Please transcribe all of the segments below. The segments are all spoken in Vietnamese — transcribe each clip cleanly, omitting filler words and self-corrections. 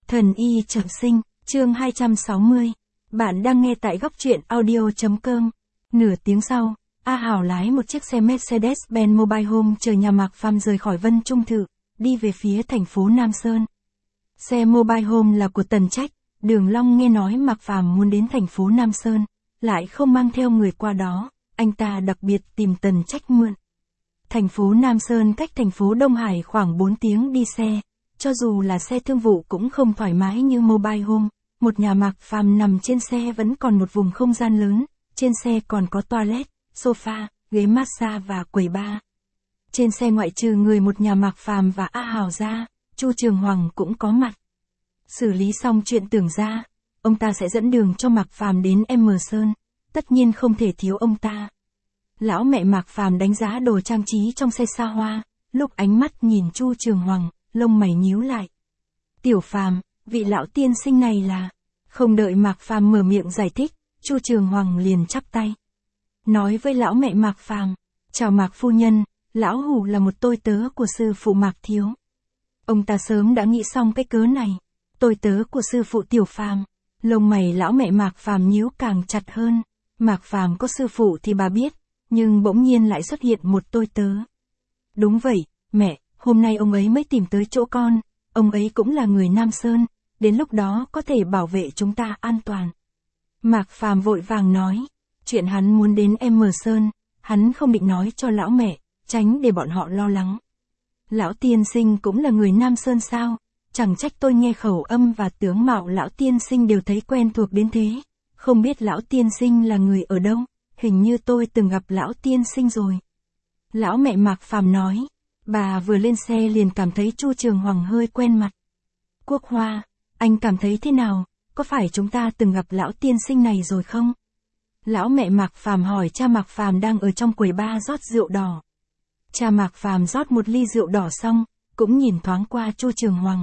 Thần y trọng sinh, chương 260. Bạn đang nghe tại góc truyện audio.com. Nửa tiếng sau, A Hảo lái một chiếc xe Mercedes-Benz Mobile Home chờ nhà Mạc Phàm rời khỏi Vân Trung Thự, đi về phía thành phố Nam Sơn. Xe Mobile Home là của Tần Trách, Đường Long nghe nói Mạc Phàm muốn đến thành phố Nam Sơn, lại không mang theo người qua đó, anh ta đặc biệt tìm Tần Trách mượn. Thành phố Nam Sơn cách thành phố Đông Hải khoảng 4 tiếng đi xe. Cho dù là xe thương vụ cũng không thoải mái như Mobile Home, một nhà Mạc Phàm nằm trên xe vẫn còn một vùng không gian lớn, trên xe còn có toilet, sofa, ghế massage và quầy bar. Trên xe ngoại trừ người một nhà Mạc Phàm và A Hảo ra, Chu Trường Hoàng cũng có mặt. Xử lý xong chuyện Tưởng ra, ông ta sẽ dẫn đường cho Mạc Phàm đến M Sơn, tất nhiên không thể thiếu ông ta. Lão mẹ Mạc Phàm đánh giá đồ trang trí trong xe xa hoa, lúc ánh mắt nhìn Chu Trường Hoàng, lông mày nhíu lại. Tiểu Phàm, vị lão tiên sinh này là... Không đợi Mạc Phàm mở miệng giải thích, Chu Trường Hoàng liền chắp tay. Nói với lão mẹ Mạc Phàm, chào Mạc phu nhân, lão hủ là một tôi tớ của sư phụ Mạc thiếu. Ông ta sớm đã nghĩ xong cái cớ này, tôi tớ của sư phụ Tiểu Phàm. Lông mày lão mẹ Mạc Phàm nhíu càng chặt hơn, Mạc Phàm có sư phụ thì bà biết, nhưng bỗng nhiên lại xuất hiện một tôi tớ. Đúng vậy, mẹ. Hôm nay ông ấy mới tìm tới chỗ con, ông ấy cũng là người Nam Sơn, đến lúc đó có thể bảo vệ chúng ta an toàn. Mạc Phàm vội vàng nói, chuyện hắn muốn đến M Sơn, hắn không định nói cho lão mẹ, tránh để bọn họ lo lắng. Lão tiên sinh cũng là người Nam Sơn sao, chẳng trách tôi nghe khẩu âm và tướng mạo lão tiên sinh đều thấy quen thuộc đến thế, không biết lão tiên sinh là người ở đâu, hình như tôi từng gặp lão tiên sinh rồi. Lão mẹ Mạc Phàm nói. Bà vừa lên xe liền cảm thấy Chu Trường Hoàng hơi quen mặt. Quốc Hoa, anh cảm thấy thế nào, có phải chúng ta từng gặp lão tiên sinh này rồi không? Lão mẹ Mạc Phàm hỏi cha Mạc Phàm đang ở trong quầy bar rót rượu đỏ. Cha Mạc Phàm rót một ly rượu đỏ xong, cũng nhìn thoáng qua Chu Trường Hoàng.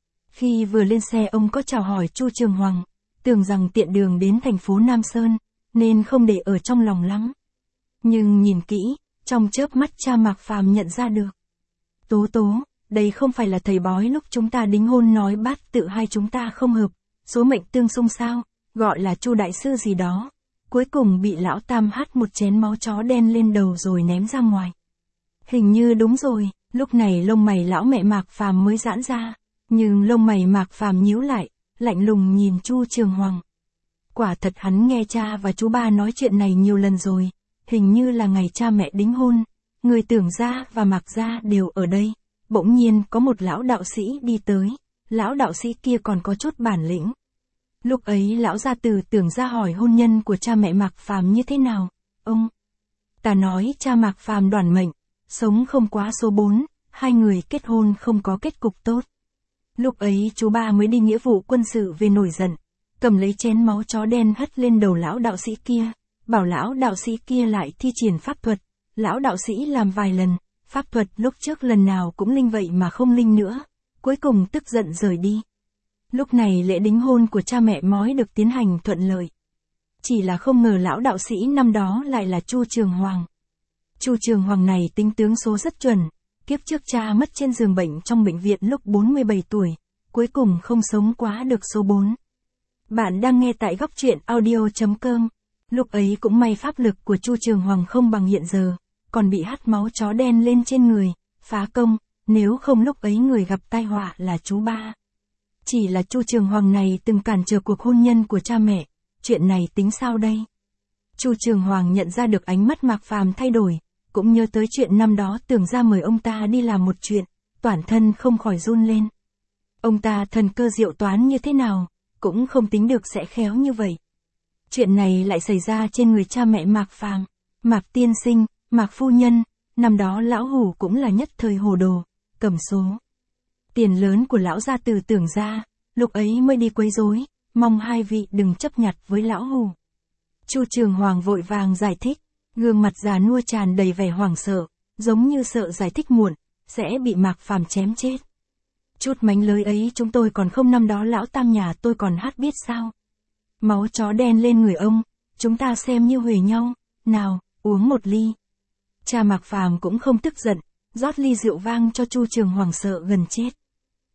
Khi vừa lên xe ông có chào hỏi Chu Trường Hoàng, tưởng rằng tiện đường đến thành phố Nam Sơn, nên không để ở trong lòng lắm. Nhưng nhìn kỹ, trong chớp mắt cha Mạc Phàm nhận ra được. Tố tố, đây không phải là thầy bói lúc chúng ta đính hôn nói bát tự hai chúng ta không hợp, số mệnh tương xung sao, gọi là Chu đại sư gì đó. Cuối cùng bị lão tam hắt một chén máu chó đen lên đầu rồi ném ra ngoài. Hình như đúng rồi, lúc này lông mày lão mẹ Mạc Phàm mới giãn ra, nhưng lông mày Mạc Phàm nhíu lại, lạnh lùng nhìn Chu Trường Hoàng. Quả thật hắn nghe cha và chú ba nói chuyện này nhiều lần rồi, hình như là ngày cha mẹ đính hôn. Người Tưởng gia và Mạc gia đều ở đây, bỗng nhiên có một lão đạo sĩ đi tới, lão đạo sĩ kia còn có chút bản lĩnh. Lúc ấy lão gia từ Tưởng gia hỏi hôn nhân của cha mẹ Mạc Phàm như thế nào, ông ta nói cha Mạc Phàm đoản mệnh, sống không quá số 4, hai người kết hôn không có kết cục tốt. Lúc ấy chú ba mới đi nghĩa vụ quân sự về nổi giận, cầm lấy chén máu chó đen hất lên đầu lão đạo sĩ kia, bảo lão đạo sĩ kia lại thi triển pháp thuật. Lão đạo sĩ làm vài lần, pháp thuật lúc trước lần nào cũng linh vậy mà không linh nữa, cuối cùng tức giận rời đi. Lúc này lễ đính hôn của cha mẹ mói được tiến hành thuận lợi. Chỉ là không ngờ lão đạo sĩ năm đó lại là Chu Trường Hoàng. Chu Trường Hoàng này tính tướng số rất chuẩn, kiếp trước cha mất trên giường bệnh trong bệnh viện lúc 47 tuổi, cuối cùng không sống quá được số 4. Bạn đang nghe tại góc truyện audio.com. Lúc ấy cũng may pháp lực của Chu Trường Hoàng không bằng hiện giờ, còn bị hắt máu chó đen lên trên người, phá công, nếu không lúc ấy người gặp tai họa là chú ba. Chỉ là Chu Trường Hoàng này từng cản trở cuộc hôn nhân của cha mẹ, chuyện này tính sao đây? Chu Trường Hoàng nhận ra được ánh mắt Mạc Phàm thay đổi, cũng nhớ tới chuyện năm đó Tưởng gia mời ông ta đi làm một chuyện, toàn thân không khỏi run lên. Ông ta thần cơ diệu toán như thế nào, cũng không tính được sẽ khéo như vậy. Chuyện này lại xảy ra trên người cha mẹ Mạc Phàm, Mạc tiên sinh, Mạc phu nhân, năm đó lão hủ cũng là nhất thời hồ đồ, cầm số tiền lớn của lão gia từ Tưởng gia, lúc ấy mới đi quấy rối, mong hai vị đừng chấp nhặt với lão hủ. Chu Trường Hoàng vội vàng giải thích, gương mặt già nua tràn đầy vẻ hoảng sợ, giống như sợ giải thích muộn, sẽ bị Mạc Phàm chém chết. Chút mánh lới ấy chúng tôi còn không, năm đó lão tam nhà tôi còn hát biết sao. Máu chó đen lên người ông, chúng ta xem như huề nhau, nào, uống một ly. Cha Mạc Phàm cũng không tức giận, rót ly rượu vang cho Chu Trường Hoàng sợ gần chết.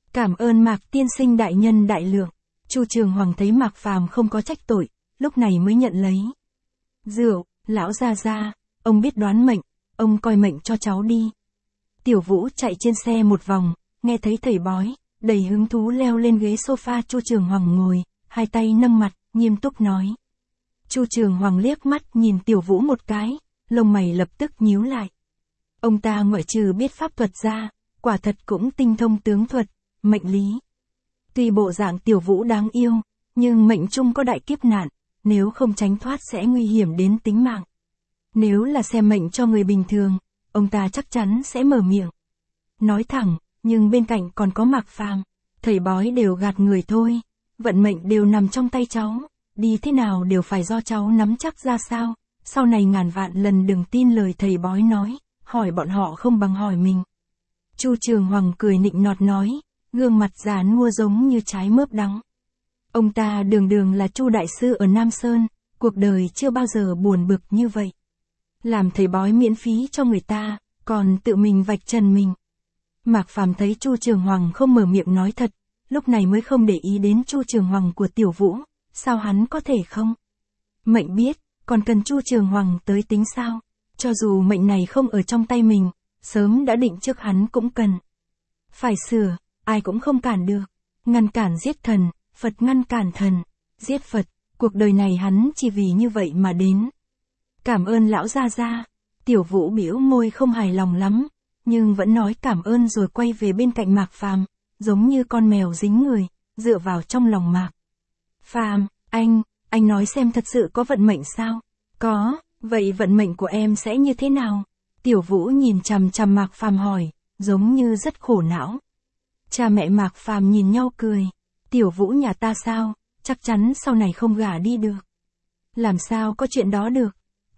Cảm ơn Mạc tiên sinh đại nhân đại lượng. Chu Trường Hoàng thấy Mạc Phàm không có trách tội, lúc này mới nhận lấy rượu. Lão gia gia, ông biết đoán mệnh, ông coi mệnh cho cháu đi. Tiểu Vũ chạy trên xe một vòng, nghe thấy thầy bói, đầy hứng thú leo lên ghế sofa Chu Trường Hoàng ngồi, hai tay nâng mặt, nghiêm túc nói. Chu Trường Hoàng liếc mắt nhìn Tiểu Vũ một cái, lông mày lập tức nhíu lại. Ông ta ngoại trừ biết pháp thuật ra, quả thật cũng tinh thông tướng thuật, mệnh lý. Tuy bộ dạng Tiểu Vũ đáng yêu, nhưng mệnh chung có đại kiếp nạn, nếu không tránh thoát sẽ nguy hiểm đến tính mạng. Nếu là xem mệnh cho người bình thường, ông ta chắc chắn sẽ mở miệng nói thẳng, nhưng bên cạnh còn có Mạc Phàm, thầy bói đều gạt người thôi, vận mệnh đều nằm trong tay cháu, đi thế nào đều phải do cháu nắm chắc ra sao, sau này ngàn vạn lần đừng tin lời thầy bói nói, hỏi bọn họ không bằng hỏi mình. Chu Trường Hoàng cười nịnh nọt nói, gương mặt già nua giống như trái mướp đắng. Ông ta đường đường là Chu đại sư ở Nam Sơn, cuộc đời chưa bao giờ buồn bực như vậy. Làm thầy bói miễn phí cho người ta, còn tự mình vạch trần mình. Mạc Phàm thấy Chu Trường Hoàng không mở miệng nói thật, lúc này mới không để ý đến Chu Trường Hoàng của Tiểu Vũ, sao hắn có thể không? Mệnh biết, còn cần Chu Trường Hoàng tới tính sao? Cho dù mệnh này không ở trong tay mình, sớm đã định trước hắn cũng cần phải sửa, ai cũng không cản được. Ngăn cản giết thần, Phật ngăn cản thần, giết Phật, cuộc đời này hắn chỉ vì như vậy mà đến. Cảm ơn lão gia gia. Tiểu Vũ bĩu môi không hài lòng lắm, nhưng vẫn nói cảm ơn rồi quay về bên cạnh Mạc Phàm, giống như con mèo dính người, dựa vào trong lòng Mạc Phàm. Anh nói xem thật sự có vận mệnh sao? Có, vậy vận mệnh của em sẽ như thế nào? Tiểu Vũ nhìn chằm chằm Mạc Phàm hỏi, giống như rất khổ não. Cha mẹ Mạc Phàm nhìn nhau cười. Tiểu Vũ nhà ta sao, chắc chắn sau này không gả đi được. Làm sao có chuyện đó được?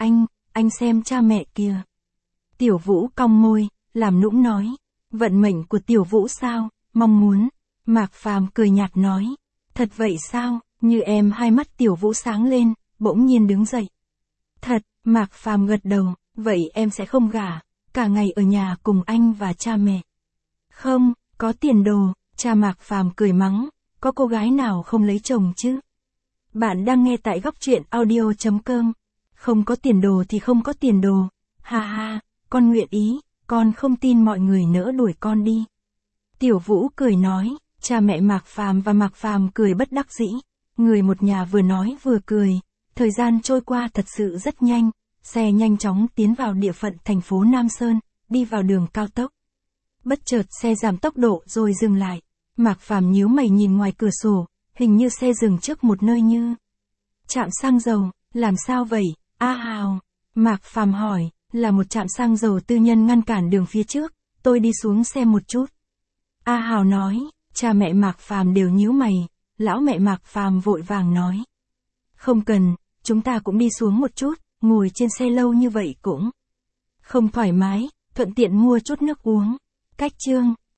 Anh xem cha mẹ kìa. Tiểu Vũ cong môi, làm nũng nói. Vận mệnh của Tiểu Vũ sao, mong muốn. Mạc Phàm cười nhạt nói. Thật vậy sao? Như em hai mắt Tiểu Vũ sáng lên, bỗng nhiên đứng dậy. Thật, Mạc Phàm gật đầu, vậy em sẽ không gả, cả ngày ở nhà cùng anh và cha mẹ. Không, có tiền đồ, cha Mạc Phàm cười mắng, có cô gái nào không lấy chồng chứ? Bạn đang nghe tại góc truyện audio.com. Không có tiền đồ thì không có tiền đồ, ha ha, con nguyện ý, con không tin mọi người nỡ đuổi con đi. Tiểu Vũ cười nói, cha mẹ Mạc Phàm và Mạc Phàm cười bất đắc dĩ, người một nhà vừa nói vừa cười, thời gian trôi qua thật sự rất nhanh, xe nhanh chóng tiến vào địa phận thành phố Nam Sơn, đi vào đường cao tốc. Bất chợt xe giảm tốc độ rồi dừng lại, Mạc Phàm nhíu mày nhìn ngoài cửa sổ, hình như xe dừng trước một nơi như trạm xăng dầu, làm sao vậy? A Hào, Mạc Phàm hỏi, là một trạm xăng dầu tư nhân ngăn cản đường phía trước, tôi đi xuống xem một chút. A Hào nói, cha mẹ Mạc Phàm đều nhíu mày, lão mẹ Mạc Phàm vội vàng nói. Không cần, chúng ta cũng đi xuống một chút, ngồi trên xe lâu như vậy cũng không thoải mái, thuận tiện mua chút nước uống. Cách chương